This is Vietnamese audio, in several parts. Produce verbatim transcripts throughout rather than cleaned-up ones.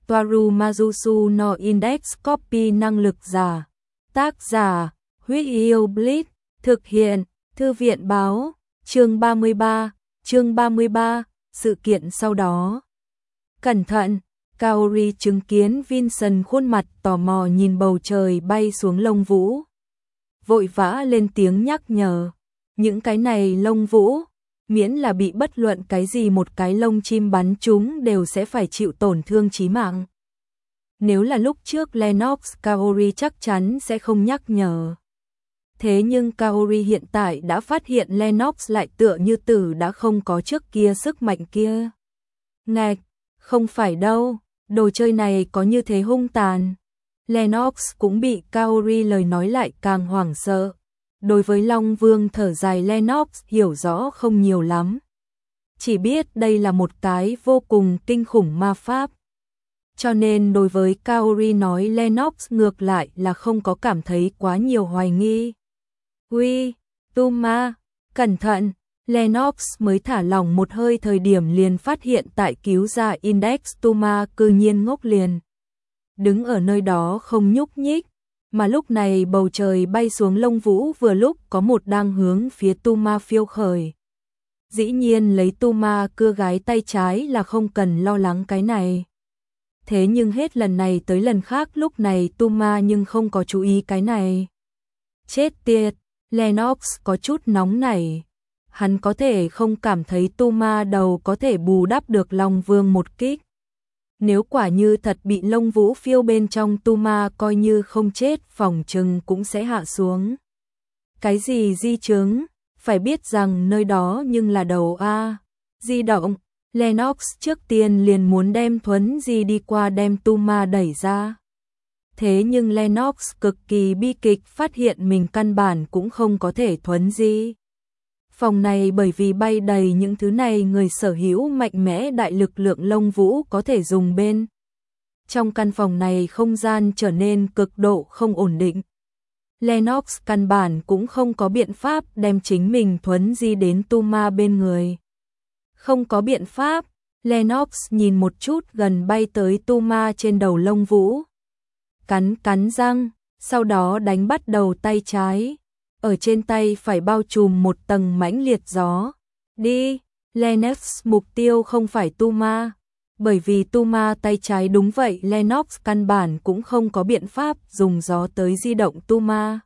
Toaru Majusu no Index Copy năng lực giả. Tác giả, Huyết Yêu Blitz, thực hiện, Thư viện Báo, chương ba mươi ba, chương ba mươi ba, sự kiện sau đó. Cẩn thận, Kaori chứng kiến Vincent khuôn mặt tò mò nhìn bầu trời bay xuống lông vũ. Vội vã lên tiếng nhắc nhở, những cái này lông vũ, miễn là bị bất luận cái gì một cái lông chim bắn chúng đều sẽ phải chịu tổn thương chí mạng. Nếu là lúc trước Lennox, Kaori chắc chắn sẽ không nhắc nhở. Thế nhưng Kaori hiện tại đã phát hiện Lennox lại tựa như tử đã không có trước kia sức mạnh kia. Ngạch, không phải đâu, đồ chơi này có như thế hung tàn. Lennox cũng bị Kaori lời nói lại càng hoảng sợ. Đối với Long Vương thở dài Lennox hiểu rõ không nhiều lắm. Chỉ biết đây là một cái vô cùng kinh khủng ma pháp. Cho nên đối với Kaori nói Lennox ngược lại là không có cảm thấy quá nhiều hoài nghi. Uy, Tuma, cẩn thận, Lennox mới thả lỏng một hơi thời điểm liền phát hiện tại cứu ra Index Tuma cư nhiên ngốc liền. Đứng ở nơi đó không nhúc nhích, mà lúc này bầu trời bay xuống lông vũ vừa lúc có một đang hướng phía Tuma phiêu khởi. Dĩ nhiên lấy Tuma cưa gái tay trái là không cần lo lắng cái này. Thế nhưng hết lần này tới lần khác lúc này Tuma nhưng không có chú ý cái này. Chết tiệt, Lennox có chút nóng nảy. Hắn có thể không cảm thấy Tuma đầu có thể bù đắp được Long Vương một kích. Nếu quả như thật bị lông vũ phiêu bên trong Tuma coi như không chết phòng trừng cũng sẽ hạ xuống. Cái gì di chứng? Phải biết rằng nơi đó nhưng là đầu A. Di động, Lennox trước tiên liền muốn đem thuấn di đi qua đem Tuma đẩy ra. Thế nhưng Lennox cực kỳ bi kịch phát hiện mình căn bản cũng không có thể thuấn di. Phòng này bởi vì bay đầy những thứ này người sở hữu mạnh mẽ đại lực lượng lông vũ có thể dùng bên. Trong căn phòng này không gian trở nên cực độ không ổn định. Lennox căn bản cũng không có biện pháp đem chính mình thuấn di đến Tuma bên người. Không có biện pháp, Lennox nhìn một chút gần bay tới Tuma trên đầu lông vũ. Cắn cắn răng, sau đó đánh bắt đầu tay trái. Ở trên tay phải bao trùm một tầng mãnh liệt gió. Đi, Lennox mục tiêu không phải Tuma. Bởi vì Tuma tay trái đúng vậy Lennox căn bản cũng không có biện pháp dùng gió tới di động Tuma.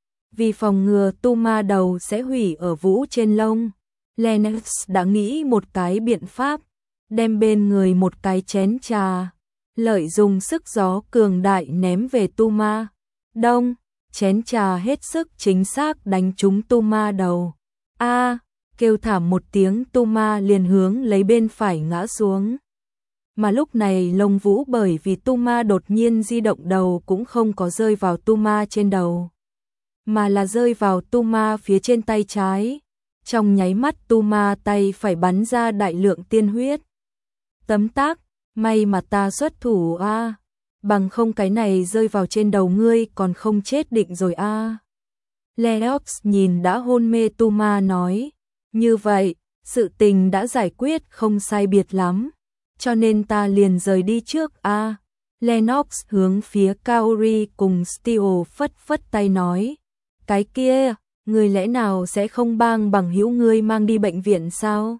Vì phòng ngừa Tuma đầu sẽ hủy ở vũ trên lông. Lennox đã nghĩ một cái biện pháp. Đem bên người một cái chén trà. Lợi dùng sức gió cường đại ném về Tuma. Đông. Chén trà hết sức chính xác đánh trúng Tuma đầu. A, kêu thảm một tiếng Tuma liền hướng lấy bên phải ngã xuống. Mà lúc này lông vũ bởi vì Tuma đột nhiên di động đầu cũng không có rơi vào Tuma trên đầu. Mà là rơi vào Tuma phía trên tay trái. Trong nháy mắt Tuma tay phải bắn ra đại lượng tiên huyết. Tấm tắc, may mà ta xuất thủ a. Bằng không cái này rơi vào trên đầu ngươi còn không chết định rồi a. À. Lennox nhìn đã hôn mê Tuma nói, như vậy, sự tình đã giải quyết không sai biệt lắm, cho nên ta liền rời đi trước a. À. Lennox hướng phía Kaori cùng Steel phất phất tay nói, cái kia, người lẽ nào sẽ không bang bằng hữu ngươi mang đi bệnh viện sao?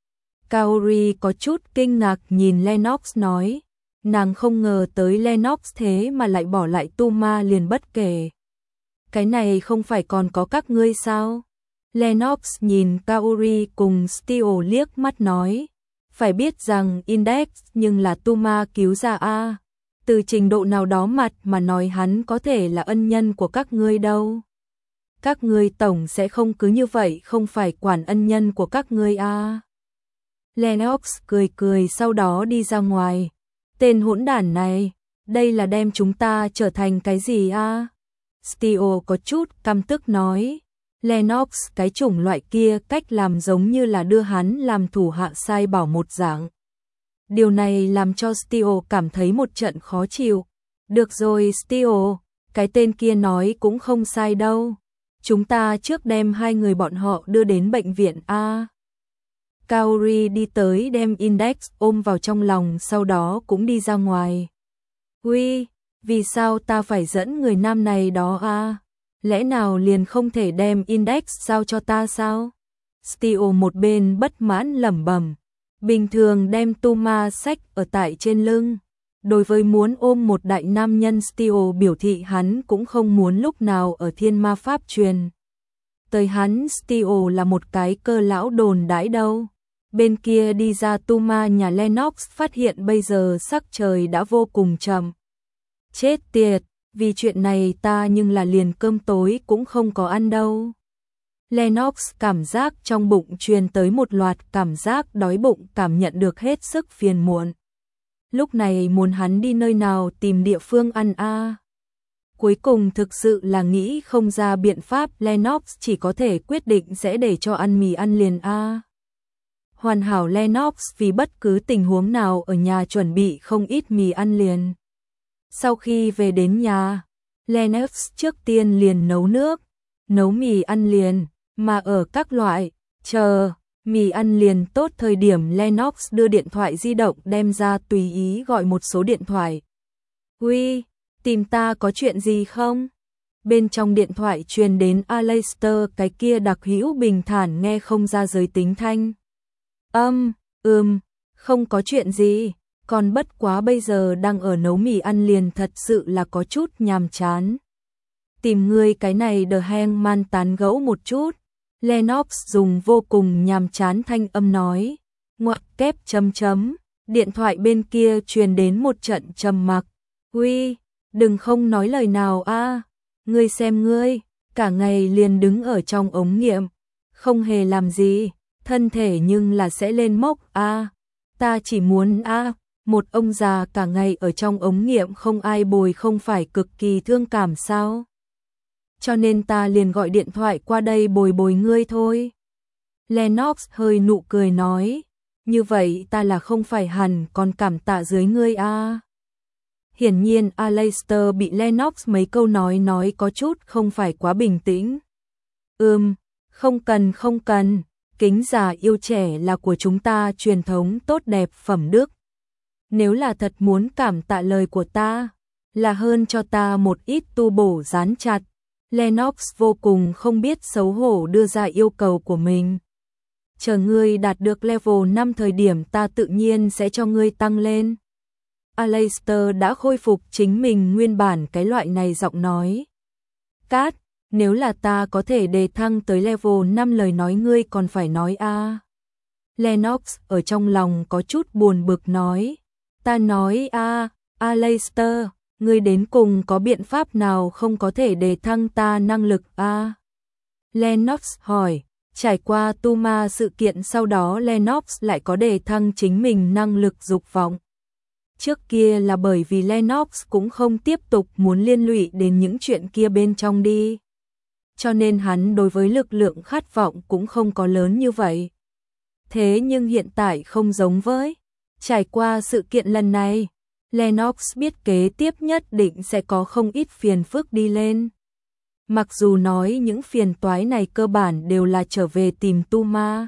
Kaori có chút kinh ngạc nhìn Lennox nói. Nàng không ngờ tới Lennox thế mà lại bỏ lại Tuma liền bất kể. Cái này không phải còn có các ngươi sao? Lennox nhìn Kaori cùng Steel liếc mắt nói. Phải biết rằng Index nhưng là Tuma cứu ra a. Từ trình độ nào đó mặt mà nói hắn có thể là ân nhân của các ngươi đâu. Các ngươi tổng sẽ không cứ như vậy không phải quản ân nhân của các ngươi a. Lennox cười cười sau đó đi ra ngoài. Tên hỗn đản này, đây là đem chúng ta trở thành cái gì a? À? Steel có chút căm tức nói. Lennox cái chủng loại kia cách làm giống như là đưa hắn làm thủ hạ sai bảo một dạng. Điều này làm cho Steel cảm thấy một trận khó chịu. Được rồi Steel, cái tên kia nói cũng không sai đâu. Chúng ta trước đem hai người bọn họ đưa đến bệnh viện a. Kaori đi tới đem Index ôm vào trong lòng, sau đó cũng đi ra ngoài. Uy, vì sao ta phải dẫn người nam này đó à? Lẽ nào liền không thể đem Index giao cho ta sao? Steel một bên bất mãn lẩm bẩm. Bình thường đem Tuma sách ở tại trên lưng. Đối với muốn ôm một đại nam nhân, Steel biểu thị hắn cũng không muốn lúc nào ở thiên ma pháp truyền. Tới hắn Steel là một cái cơ lão đồn đãi đâu. Bên kia đi ra Tuma nhà Lennox phát hiện bây giờ sắc trời đã vô cùng chậm. Chết tiệt, vì chuyện này ta nhưng là liền cơm tối cũng không có ăn đâu. Lennox cảm giác trong bụng truyền tới một loạt cảm giác đói bụng, cảm nhận được hết sức phiền muộn. Lúc này muốn hắn đi nơi nào tìm địa phương ăn a? À? Cuối cùng thực sự là nghĩ không ra biện pháp, Lennox chỉ có thể quyết định sẽ để cho ăn mì ăn liền a. À? Hoàn hảo Lennox vì bất cứ tình huống nào ở nhà chuẩn bị không ít mì ăn liền. Sau khi về đến nhà, Lennox trước tiên liền nấu nước, nấu mì ăn liền, mà ở các loại, chờ, mì ăn liền tốt thời điểm Lennox đưa điện thoại di động đem ra tùy ý gọi một số điện thoại. Uy, tìm ta có chuyện gì không? Bên trong điện thoại truyền đến Aleister cái kia đặc hữu bình thản nghe không ra giới tính thanh. Âm, ừm, không có chuyện gì, còn bất quá bây giờ đang ở nấu mì ăn liền thật sự là có chút nhàm chán. Tìm ngươi cái này đờ hang man tán gẫu một chút. Lennox dùng vô cùng nhàm chán thanh âm nói. Ngoặc kép chấm chấm, điện thoại bên kia truyền đến một trận trầm mặc. Uy, đừng không nói lời nào a. À. Ngươi xem ngươi, cả ngày liền đứng ở trong ống nghiệm, không hề làm gì, thân thể nhưng là sẽ lên mốc a. À. Ta chỉ muốn a, à, một ông già cả ngày ở trong ống nghiệm không ai bồi không phải cực kỳ thương cảm sao? Cho nên ta liền gọi điện thoại qua đây bồi bồi ngươi thôi. Lennox hơi nụ cười nói, như vậy ta là không phải hẳn còn cảm tạ dưới ngươi a. À. Hiển nhiên Aleister bị Lennox mấy câu nói nói có chút không phải quá bình tĩnh. Ừm, không cần không cần, kính già yêu trẻ là của chúng ta truyền thống tốt đẹp phẩm đức. Nếu là thật muốn cảm tạ lời của ta, là hơn cho ta một ít tu bổ dán chặt. Lennox vô cùng không biết xấu hổ đưa ra yêu cầu của mình. Chờ ngươi đạt được level năm thời điểm ta tự nhiên sẽ cho ngươi tăng lên. Aleister đã khôi phục chính mình nguyên bản cái loại này giọng nói. Cát, nếu là ta có thể đề thăng tới level năm lời nói ngươi còn phải nói a. À. Lennox ở trong lòng có chút buồn bực nói. Ta nói a, à, Aleister, ngươi đến cùng có biện pháp nào không có thể đề thăng ta năng lực a? À? Lennox hỏi, trải qua Tuma sự kiện sau đó Lennox lại có đề thăng chính mình năng lực dục vọng. Trước kia là bởi vì Lennox cũng không tiếp tục muốn liên lụy đến những chuyện kia bên trong đi. Cho nên hắn đối với lực lượng khát vọng cũng không có lớn như vậy. Thế nhưng hiện tại không giống với. Trải qua sự kiện lần này, Lennox biết kế tiếp nhất định sẽ có không ít phiền phức đi lên. Mặc dù nói những phiền toái này cơ bản đều là trở về tìm Tuma.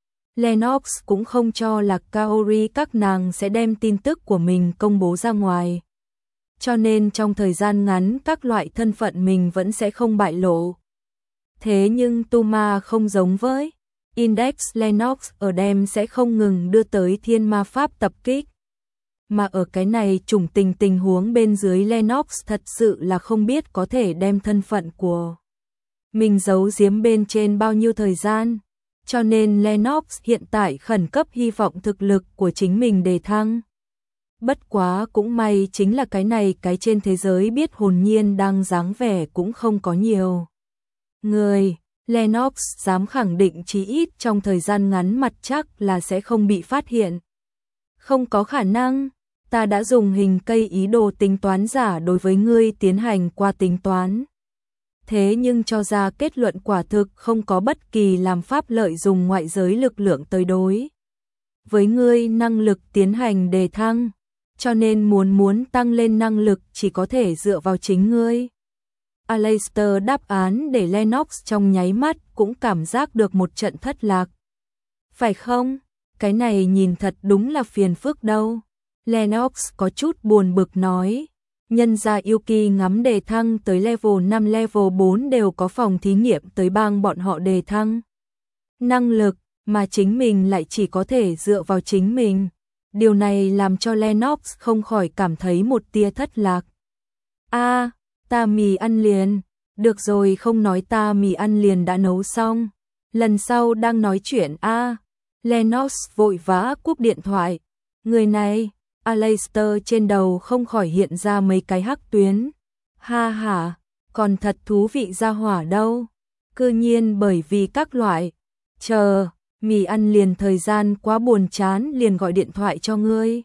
Lennox cũng không cho là Kaori các nàng sẽ đem tin tức của mình công bố ra ngoài. Cho nên trong thời gian ngắn các loại thân phận mình vẫn sẽ không bại lộ. Thế nhưng Tuma không giống với Index, Lennox ở đem sẽ không ngừng đưa tới thiên ma pháp tập kích. Mà ở cái này trùng tình tình huống bên dưới Lennox thật sự là không biết có thể đem thân phận của mình giấu giếm bên trên bao nhiêu thời gian. Cho nên Lennox hiện tại khẩn cấp hy vọng thực lực của chính mình đề thăng. Bất quá cũng may chính là cái này cái trên thế giới biết hồn nhiên đang dáng vẻ cũng không có nhiều người. Lennox dám khẳng định chí ít trong thời gian ngắn mặt chắc là sẽ không bị phát hiện. Không có khả năng, ta đã dùng hình cây ý đồ tính toán giả đối với ngươi tiến hành qua tính toán. Thế nhưng cho ra kết luận quả thực không có bất kỳ làm pháp lợi dùng ngoại giới lực lượng tới đối với ngươi năng lực tiến hành đề thăng, cho nên muốn muốn tăng lên năng lực chỉ có thể dựa vào chính ngươi. Aleister đáp án để Lennox trong nháy mắt cũng cảm giác được một trận thất lạc. Phải không? cái này nhìn thật đúng là phiền phức đâu. Lennox có chút buồn bực nói, nhân ra Yuki ngắm đề thăng tới level năm level bốn đều có phòng thí nghiệm tới bang bọn họ đề thăng. Năng lực, mà chính mình lại chỉ có thể dựa vào chính mình. Điều này làm cho Lennox không khỏi cảm thấy một tia thất lạc. A, à, ta mì ăn liền, được rồi không nói ta mì ăn liền đã nấu xong. Lần sau đang nói chuyện a. À. Lennox vội vã cúp điện thoại. Người này, Aleister trên đầu không khỏi hiện ra mấy cái hắc tuyến. Ha ha, còn thật thú vị ra hỏa đâu. Cư nhiên bởi vì các loại, chờ, mì ăn liền thời gian quá buồn chán liền gọi điện thoại cho ngươi.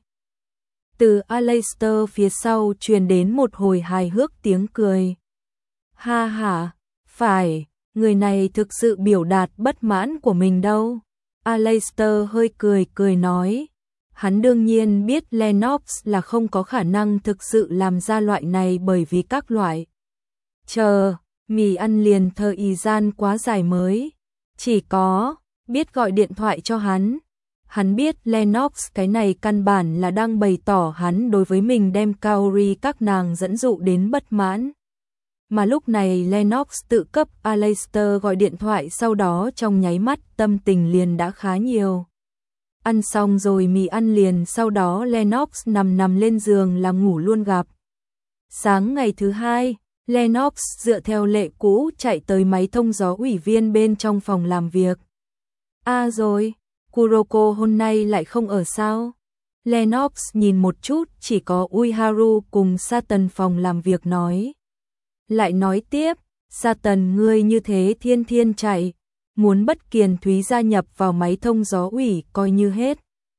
Từ Aleister phía sau truyền đến một hồi hài hước tiếng cười. Ha ha, phải, người này thực sự biểu đạt bất mãn của mình đâu. Aleister hơi cười cười nói. Hắn đương nhiên biết Lennox là không có khả năng thực sự làm ra loại này bởi vì các loại. Chờ, mì ăn liền thời gian quá dài mới. Chỉ có, biết gọi điện thoại cho hắn. Hắn biết Lennox cái này căn bản là đang bày tỏ hắn đối với mình đem Kaori các nàng dẫn dụ đến bất mãn. Mà lúc này Lennox tự cấp Aleister gọi điện thoại sau đó trong nháy mắt tâm tình liền đã khá nhiều. Ăn xong rồi mì ăn liền sau đó Lennox nằm nằm lên giường là ngủ luôn gặp. Sáng ngày thứ hai, Lennox dựa theo lệ cũ chạy tới máy thông gió ủy viên bên trong phòng làm việc. À rồi, Kuroko hôm nay lại không ở sao? Lennox nhìn một chút chỉ có Uiharu cùng Satan phòng làm việc nói. Lại nói tiếp, Satan ngươi như thế thiên thiên chạy, muốn bất kiền Thúy gia nhập vào máy thông gió ủy coi như hết.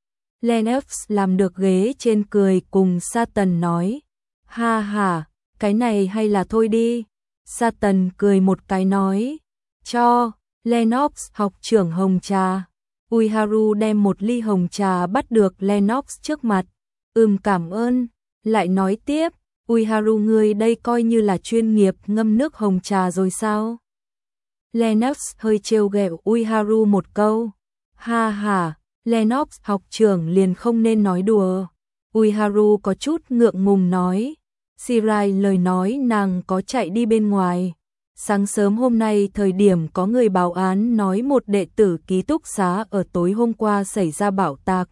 Lennox làm được ghế trên cười cùng Satan nói. Ha ha, cái này hay là thôi đi. Satan cười một cái nói. Cho, Lennox học trưởng hồng trà. Uiharu đem một ly hồng trà bắt được Lennox trước mặt. Ừm cảm ơn. Lại nói tiếp, Uiharu ngươi đây coi như là chuyên nghiệp ngâm nước hồng trà rồi sao? Lennox hơi trêu ghẹo Uiharu một câu. Ha ha, Lennox học trưởng liền không nên nói đùa. Uiharu có chút ngượng ngùng nói. Shirai lời nói nàng có chạy đi bên ngoài. Sáng sớm hôm nay thời điểm có người báo án nói một đệ tử ký túc xá ở tối hôm qua xảy ra bạo tạc.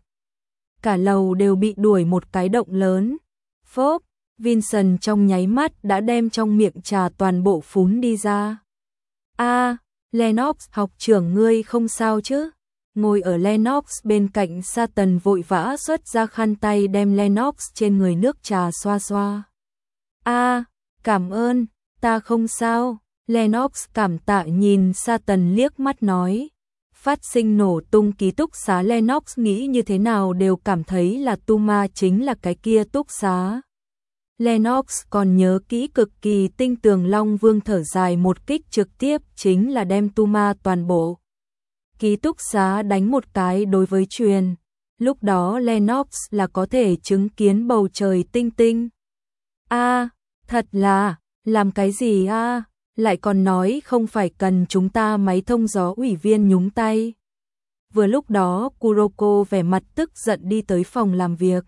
Cả lầu đều bị đuổi một cái động lớn. Phốp, Vincent trong nháy mắt đã đem trong miệng trà toàn bộ phún đi ra. A, à, Lennox học trưởng ngươi không sao chứ? Ngồi ở Lennox bên cạnh Satan vội vã xuất ra khăn tay đem Lennox trên người nước trà xoa xoa. A, à, cảm ơn, ta không sao. Lennox cảm tạ nhìn Satan liếc mắt nói. Phát sinh nổ tung ký túc xá Lennox nghĩ như thế nào đều cảm thấy là Tuma chính là cái kia túc xá. Lennox còn nhớ kỹ cực kỳ tinh tường Long Vương thở dài một kích trực tiếp chính là đem Tuma toàn bộ ký túc xá đánh một cái đối với truyền. Lúc đó Lennox là có thể chứng kiến bầu trời tinh tinh. A, à, thật là, làm cái gì a? À? Lại còn nói không phải cần chúng ta máy thông gió ủy viên nhúng tay. Vừa lúc đó Kuroko vẻ mặt tức giận đi tới phòng làm việc.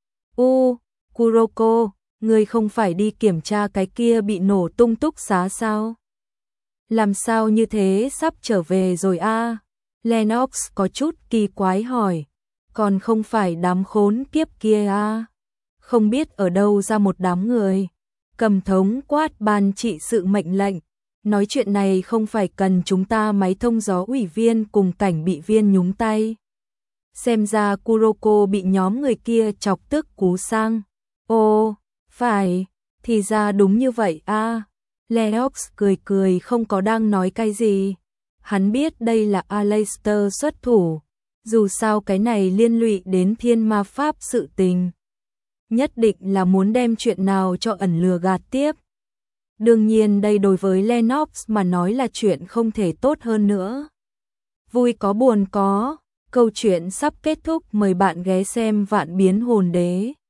U, Kuroko, ngươi không phải đi kiểm tra cái kia bị nổ tung túc xá sao? Làm sao như thế sắp trở về rồi a? À? Lennox có chút kỳ quái hỏi. Còn không phải đám khốn kiếp kia a? À? Không biết ở đâu ra một đám người. Cầm thống quát ban trị sự mệnh lệnh. Nói chuyện này không phải cần chúng ta máy thông gió ủy viên cùng cảnh bị viên nhúng tay. Xem ra Kuroko bị nhóm người kia chọc tức cú sang. Ồ, phải, thì ra đúng như vậy a. À. Lennox cười cười không có đang nói cái gì. Hắn biết đây là Aleister xuất thủ. Dù sao cái này liên lụy đến thiên ma pháp sự tình. Nhất định là muốn đem chuyện nào cho ẩn lừa gạt tiếp. Đương nhiên đây đối với Lennox mà nói là chuyện không thể tốt hơn nữa. Vui có buồn có, câu chuyện sắp kết thúc, mời bạn ghé xem Vạn Biến Hồn Đế.